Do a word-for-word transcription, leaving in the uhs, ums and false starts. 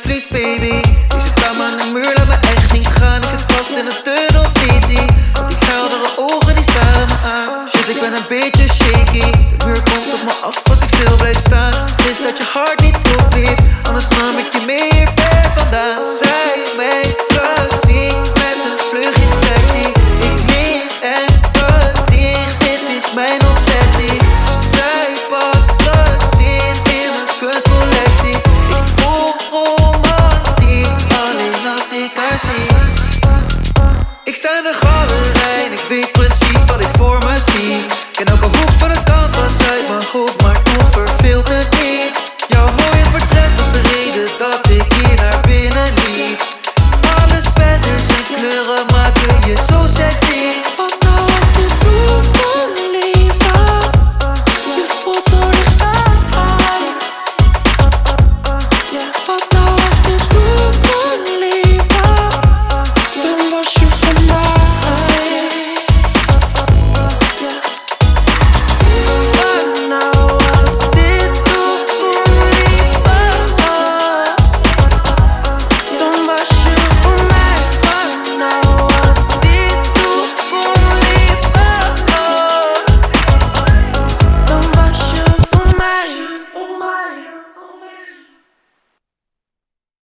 netvlies, baby. Ik zit aan aan de muur, laat me echt niet gaan. Ik zit vast in een tunnelvisie. Die heldere ogen die staren me aan. Shit, ik ben een beetje shaky. De muur komt op me af als ik stil blijf staan. Is dat je hart niet oplief, anders nam ik je mee hier ver vandaan. Zij mij klassiek met een vleugje sexy. Ik leef en bedrieg, dit is mijn obsessie. Zij past precies in mijn kunstcollectie. Ik voel romantiek alleen als ik haar zie. Ik sta in de galerie.